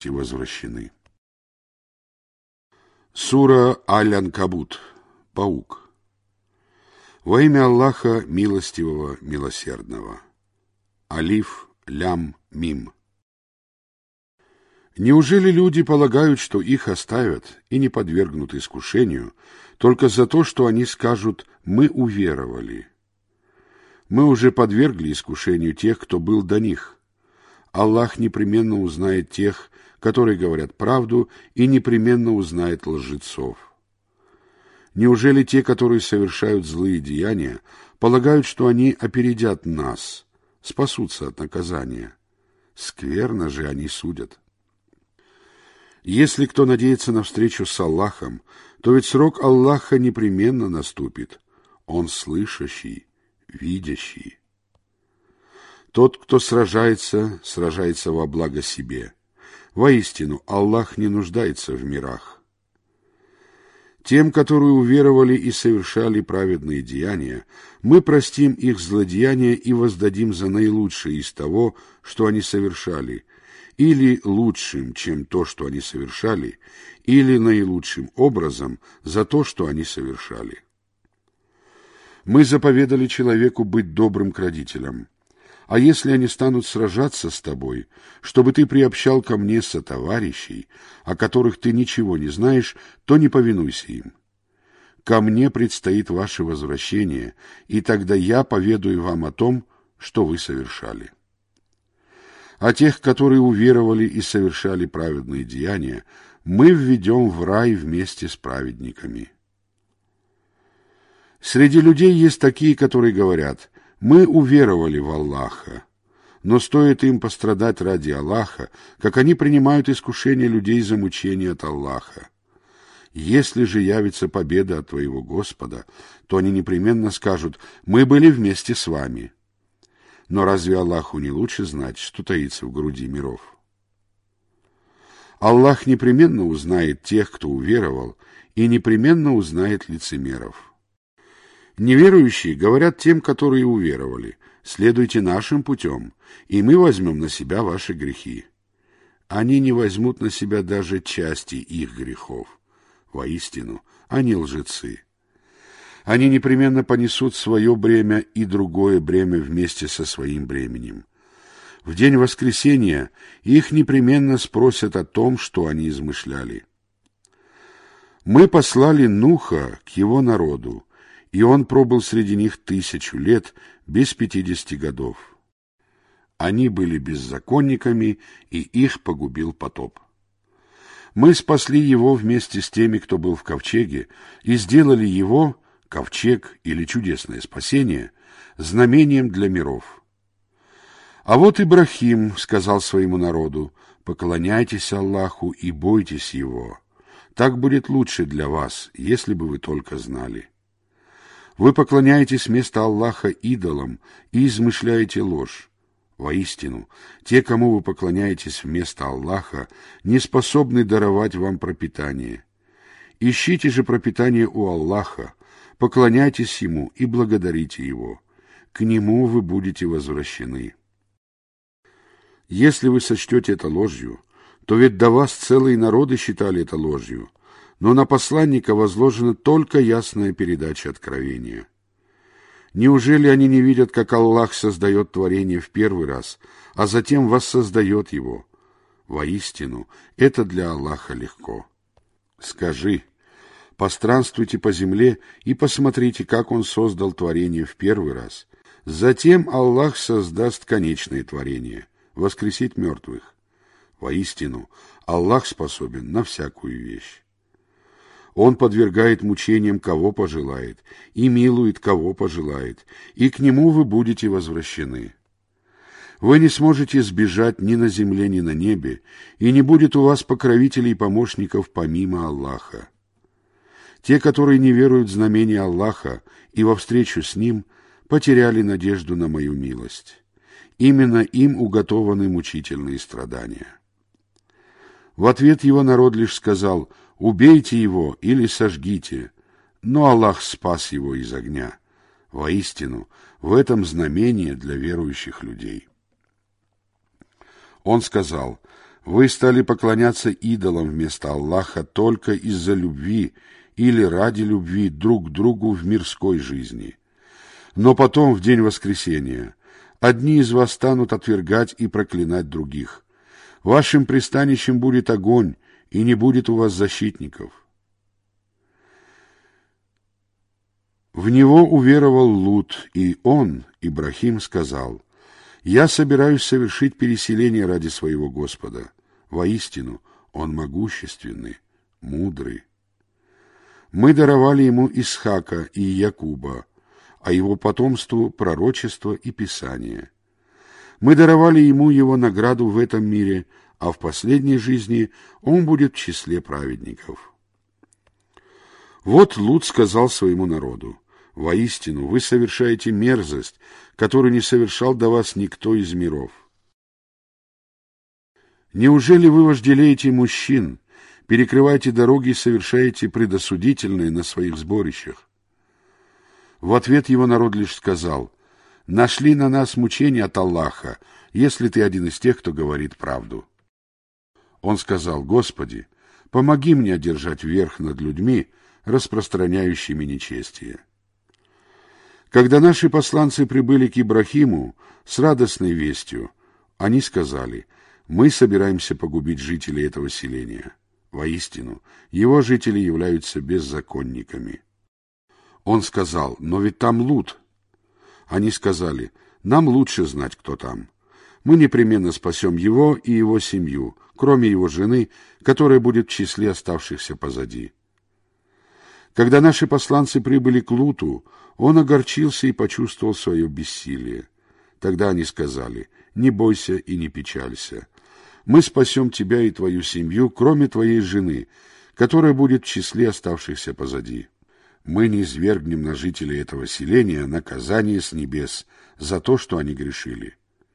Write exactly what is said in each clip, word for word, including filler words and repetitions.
возвращены. Сура Аль-Анкабут. Паук. Во имя Аллаха Милостивого, Милосердного. Алиф, Лям, Мим. Неужели люди полагают, что их оставят и не подвергнут искушению только за то, что они скажут «мы уверовали»? Мы уже подвергли искушению тех, кто был до них. Аллах непременно узнает тех, которые говорят правду, и непременно узнает лжецов. Неужели те, которые совершают злые деяния, полагают, что они опередят нас, спасутся от наказания? Скверно же они судят. Если кто надеется на встречу с Аллахом, то ведь срок Аллаха непременно наступит. Он слышащий, видящий. Тот, кто сражается, сражается во благо себе. Воистину, Аллах не нуждается в мирах. Тем, которые уверовали и совершали праведные деяния, мы простим их злодеяния и воздадим за наилучшее из того, что они совершали, или лучшим, чем то, что они совершали, или наилучшим образом за то, что они совершали. Мы заповедали человеку быть добрым к родителям. А если они станут сражаться с тобой, чтобы ты приобщал ко мне сотоварищей, о которых ты ничего не знаешь, то не повинуйся им. Ко мне предстоит ваше возвращение, и тогда я поведаю вам о том, что вы совершали. А тех, которые уверовали и совершали праведные деяния, мы введем в рай вместе с праведниками. Среди людей есть такие, которые говорят: «Мы уверовали в Аллаха», но стоит им пострадать ради Аллаха, как они принимают искушение людей за мучение от Аллаха. Если же явится победа от твоего Господа, то они непременно скажут: «Мы были вместе с вами». Но разве Аллаху не лучше знать, что таится в груди миров? Аллах непременно узнает тех, кто уверовал, и непременно узнает лицемеров. Неверующие говорят тем, которые уверовали: «Следуйте нашим путем, и мы возьмем на себя ваши грехи». Они не возьмут на себя даже части их грехов. Воистину, они лжецы. Они непременно понесут свое бремя и другое бремя вместе со своим бременем. В день воскресения их непременно спросят о том, что они измышляли. Мы послали Нуха к его народу, и он пробыл среди них тысячу лет, без пятидесяти годов. Они были беззаконниками, и их погубил потоп. Мы спасли его вместе с теми, кто был в ковчеге, и сделали его, ковчег или чудесное спасение, знамением для миров. А вот Ибрахим сказал своему народу: «Поклоняйтесь Аллаху и бойтесь Его. Так будет лучше для вас, если бы вы только знали. Вы поклоняетесь вместо Аллаха идолам и измышляете ложь. Воистину, те, кому вы поклоняетесь вместо Аллаха, не способны даровать вам пропитание. Ищите же пропитание у Аллаха, поклоняйтесь Ему и благодарите Его. К Нему вы будете возвращены. Если вы сочтете это ложью, то ведь до вас целые народы считали это ложью, но на посланника возложена только ясная передача откровения. Неужели они не видят, как Аллах создает творение в первый раз, а затем воссоздает его? Воистину, это для Аллаха легко. Скажи: постранствуйте по земле и посмотрите, как Он создал творение в первый раз. Затем Аллах создаст конечное творение, воскресить мертвых. Воистину, Аллах способен на всякую вещь. Он подвергает мучениям, кого пожелает, и милует, кого пожелает, и к Нему вы будете возвращены. Вы не сможете сбежать ни на земле, ни на небе, и не будет у вас покровителей и помощников помимо Аллаха. Те, которые не веруют в знамения Аллаха и во встречу с Ним, потеряли надежду на мою милость. Именно им уготованы мучительные страдания. В ответ его народ лишь сказал: «Убейте его или сожгите», но Аллах спас его из огня. Воистину, в этом знамение для верующих людей. Он сказал: Вы стали поклоняться идолам вместо Аллаха только из-за любви или ради любви друг к другу в мирской жизни. Но потом, в день воскресения, одни из вас станут отвергать и проклинать других. Вашим пристанищем будет огонь, и не будет у вас защитников. В него уверовал Лут, и он, Ибрахим, сказал: «Я собираюсь совершить переселение ради своего Господа. Воистину, он могущественный, мудрый». Мы даровали ему Исхака и Якуба, а его потомству пророчество и Писание. Мы даровали ему его награду в этом мире, а в последней жизни он будет в числе праведников. Вот Лут сказал своему народу: «Воистину, вы совершаете мерзость, которую не совершал до вас никто из миров. Неужели вы вожделеете мужчин, перекрываете дороги и совершаете предосудительное на своих сборищах?» В ответ его народ лишь сказал: «Нашли на нас мучения от Аллаха, если ты один из тех, кто говорит правду». Он сказал: «Господи, помоги мне одержать верх над людьми, распространяющими нечестие». Когда наши посланцы прибыли к Ибрахиму с радостной вестью, они сказали: «Мы собираемся погубить жителей этого селения. Воистину, его жители являются беззаконниками». Он сказал: «Но ведь там Лут». Они сказали: «Нам лучше знать, кто там. Мы непременно спасем его и его семью, кроме его жены, которая будет в числе оставшихся позади». Когда наши посланцы прибыли к Луту, он огорчился и почувствовал свое бессилие. Тогда они сказали: «Не бойся и не печалься. Мы спасем тебя и твою семью, кроме твоей жены, которая будет в числе оставшихся позади. Мы не низвергнем на жителей этого селения наказание с небес за то, что они грешили».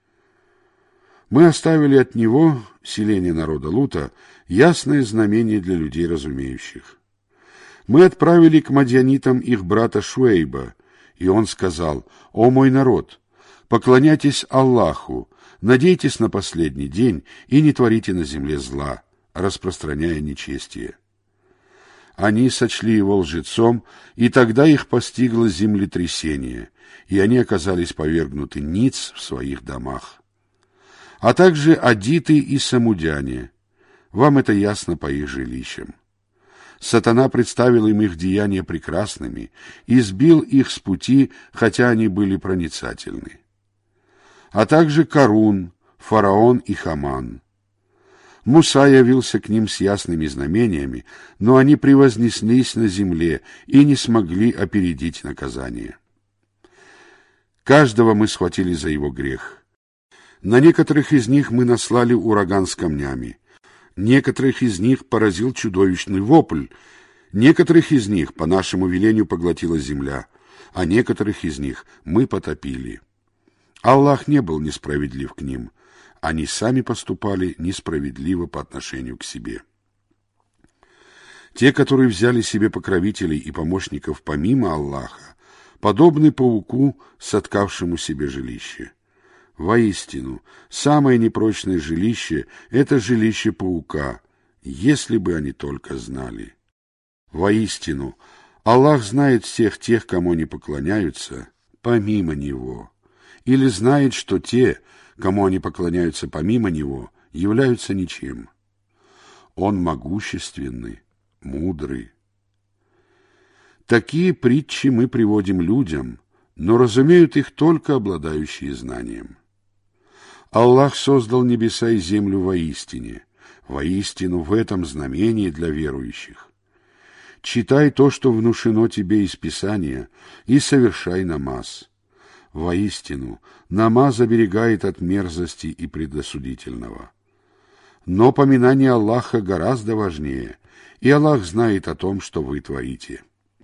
Мы оставили от него, селение народа Лута, ясное знамение для людей разумеющих. Мы отправили к мадьянитам их брата Шуэйба, и он сказал: «О мой народ, поклоняйтесь Аллаху, надейтесь на последний день и не творите на земле зла, распространяя нечестие». Они сочли его лжецом, и тогда их постигло землетрясение, и они оказались повергнуты ниц в своих домах. А также адиты и самудяне. Вам это ясно по их жилищам. Сатана представил им их деяния прекрасными и сбил их с пути, хотя они были проницательны. А также Карун, фараон и Хаман. Муса явился к ним с ясными знамениями, но они превознеслись на земле и не смогли опередить наказание. Каждого мы схватили за его грех. На некоторых из них мы наслали ураган с камнями. Некоторых из них поразил чудовищный вопль, некоторых из них по нашему велению поглотила земля, а некоторых из них мы потопили. Аллах не был несправедлив к ним, они сами поступали несправедливо по отношению к себе. Те, которые взяли себе покровителей и помощников помимо Аллаха, подобны пауку, соткавшему себе жилище. Воистину, самое непрочное жилище — это жилище паука, если бы они только знали. Воистину, Аллах знает всех тех, кому они поклоняются, помимо Него, или знает, что те, кому они поклоняются помимо Него, являются ничем. Он могущественный, мудрый. Такие притчи мы приводим людям, но разумеют их только обладающие знанием. Аллах создал небеса и землю воистине, воистину в этом знамении для верующих. Читай то, что внушено тебе из Писания, и совершай намаз. Воистину, намаз оберегает от мерзости и предосудительного. Но поминание Аллаха гораздо важнее, и Аллах знает о том, что вы творите.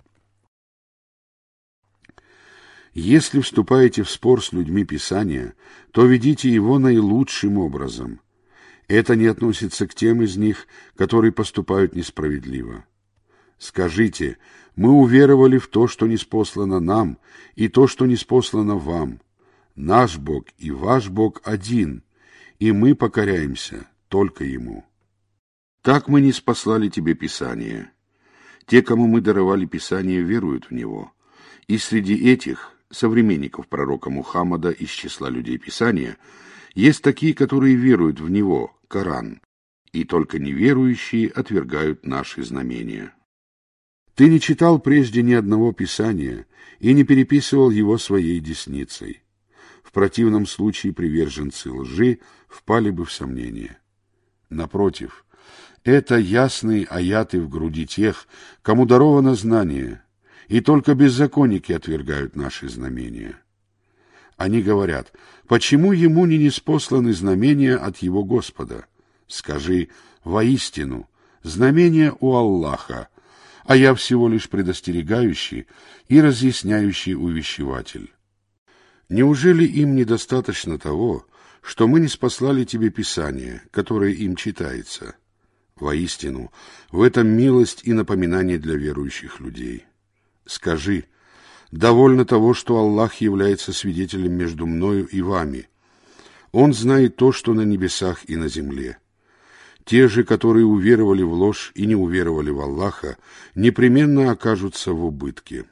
Если вступаете в спор с людьми Писания, то ведите его наилучшим образом. Это не относится к тем из них, которые поступают несправедливо. Скажите: мы уверовали в то, что ниспослано нам, и то, что ниспослано вам. Наш Бог и ваш Бог один, и мы покоряемся только Ему. Так мы не спаслали тебе Писание. Те, кому мы даровали Писание, веруют в него. И среди этих, современников пророка Мухаммада из числа людей Писания, есть такие, которые веруют в него, Коран, и только неверующие отвергают наши знамения. Ты не читал прежде ни одного Писания и не переписывал его своей десницей. В противном случае приверженцы лжи впали бы в сомнение. Напротив, это ясные аяты в груди тех, кому даровано знание, и только беззаконники отвергают наши знамения. Они говорят: почему ему не ниспосланы знамения от его Господа? Скажи: воистину, знамения у Аллаха, а я всего лишь предостерегающий и разъясняющий увещеватель. Неужели им недостаточно того, что мы не спаслали тебе Писание, которое им читается? Воистину, в этом милость и напоминание для верующих людей. Скажи: довольно того, что Аллах является свидетелем между мною и вами. Он знает то, что на небесах и на земле. Те же, которые уверовали в ложь и не уверовали в Аллаха, непременно окажутся в убытке.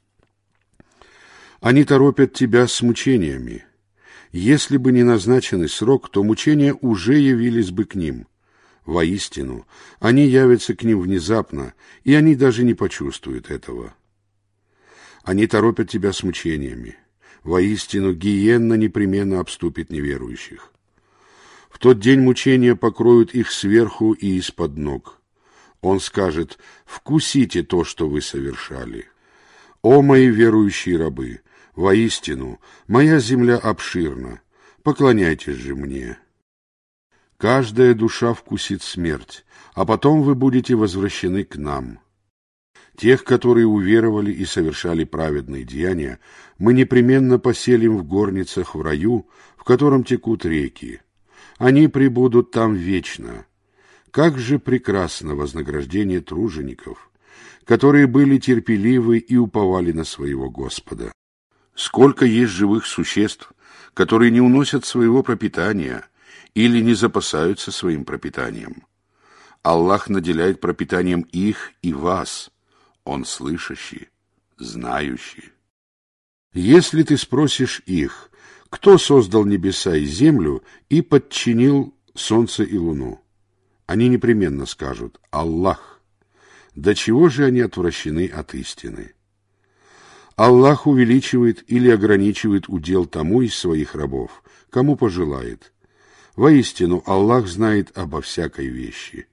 Они торопят тебя с мучениями. Если бы не назначенный срок, то мучения уже явились бы к ним. Воистину, они явятся к ним внезапно, и они даже не почувствуют этого. Они торопят тебя с мучениями. Воистину, гиенна непременно обступит неверующих. В тот день мучения покроют их сверху и из-под ног. Он скажет: вкусите то, что вы совершали. О мои верующие рабы! Воистину, моя земля обширна, поклоняйтесь же мне. Каждая душа вкусит смерть, а потом вы будете возвращены к нам. Тех, которые уверовали и совершали праведные деяния, мы непременно поселим в горницах в раю, в котором текут реки. Они пребудут там вечно. Как же прекрасно вознаграждение тружеников, которые были терпеливы и уповали на своего Господа. Сколько есть живых существ, которые не уносят своего пропитания или не запасаются своим пропитанием. Аллах наделяет пропитанием их и вас. Он слышащий, знающий. Если ты спросишь их, кто создал небеса и землю и подчинил солнце и луну, они непременно скажут: Аллах. До чего же они отвращены от истины? Аллах увеличивает или ограничивает удел тому из своих рабов, кому пожелает. Воистину, Аллах знает обо всякой вещи.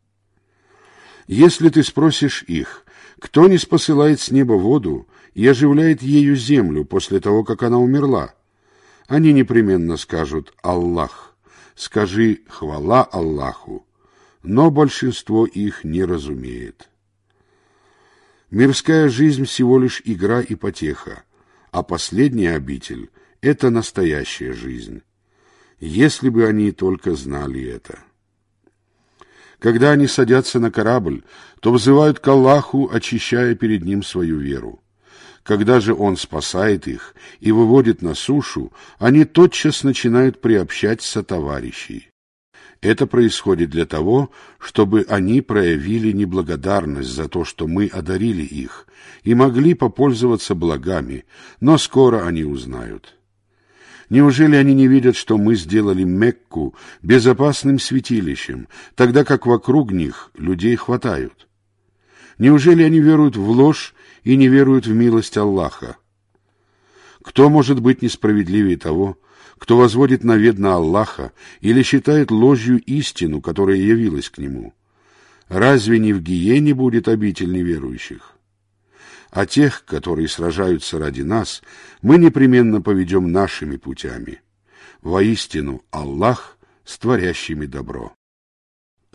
Если ты спросишь их, кто не спосылает с неба воду и оживляет ею землю после того, как она умерла, они непременно скажут: Аллах. Скажи: хвала Аллаху. Но большинство их не разумеет. Мирская жизнь всего лишь игра и потеха, а последняя обитель — это настоящая жизнь. Если бы они только знали это. Когда они садятся на корабль, то взывают к Аллаху, очищая перед Ним свою веру. Когда же Он спасает их и выводит на сушу, они тотчас начинают приобщать сотоварищей. Это происходит для того, чтобы они проявили неблагодарность за то, что мы одарили их, и могли попользоваться благами, но скоро они узнают. Неужели они не видят, что мы сделали Мекку безопасным святилищем, тогда как вокруг них людей хватают? Неужели они веруют в ложь и не веруют в милость Аллаха? Кто может быть несправедливее того, кто возводит навет на Аллаха или считает ложью истину, которая явилась к нему? Разве не в гиене будет обитель неверующих? А тех, которые сражаются ради нас, мы непременно поведем нашими путями. Воистину, Аллах с творящими добро.